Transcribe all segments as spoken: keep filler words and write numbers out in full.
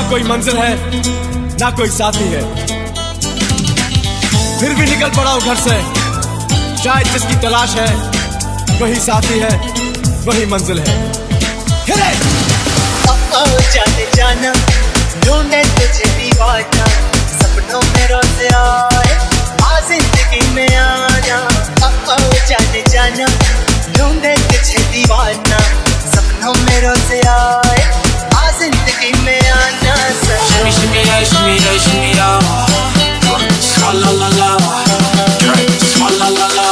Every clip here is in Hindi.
कोई मंजिल है ना कोई साथी है, फिर भी निकल पड़ा हूं घर से। शायद जिसकी तलाश है वही साथी है, वही मंजिल है। जाने जाना ढूंढे तुझे दीवाना, सपनों में रोज आए आ जिंदगी में आना। जाने जाना ढूंढे तुझे दीवाना, सपनों में रोज आए आ जिंदगी में आना। Shimmy shimmy yeah, shimmy yeah, shimmy yeah, swalla la la, swalla la la.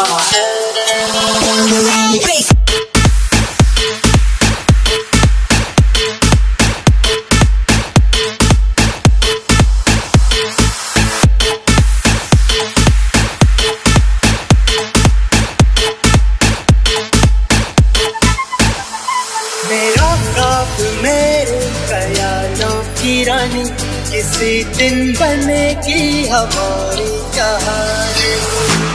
मेरा ख्वाब मेरे ख्यालों की रानी, किसी दिन बनेगी हमारी कहानी।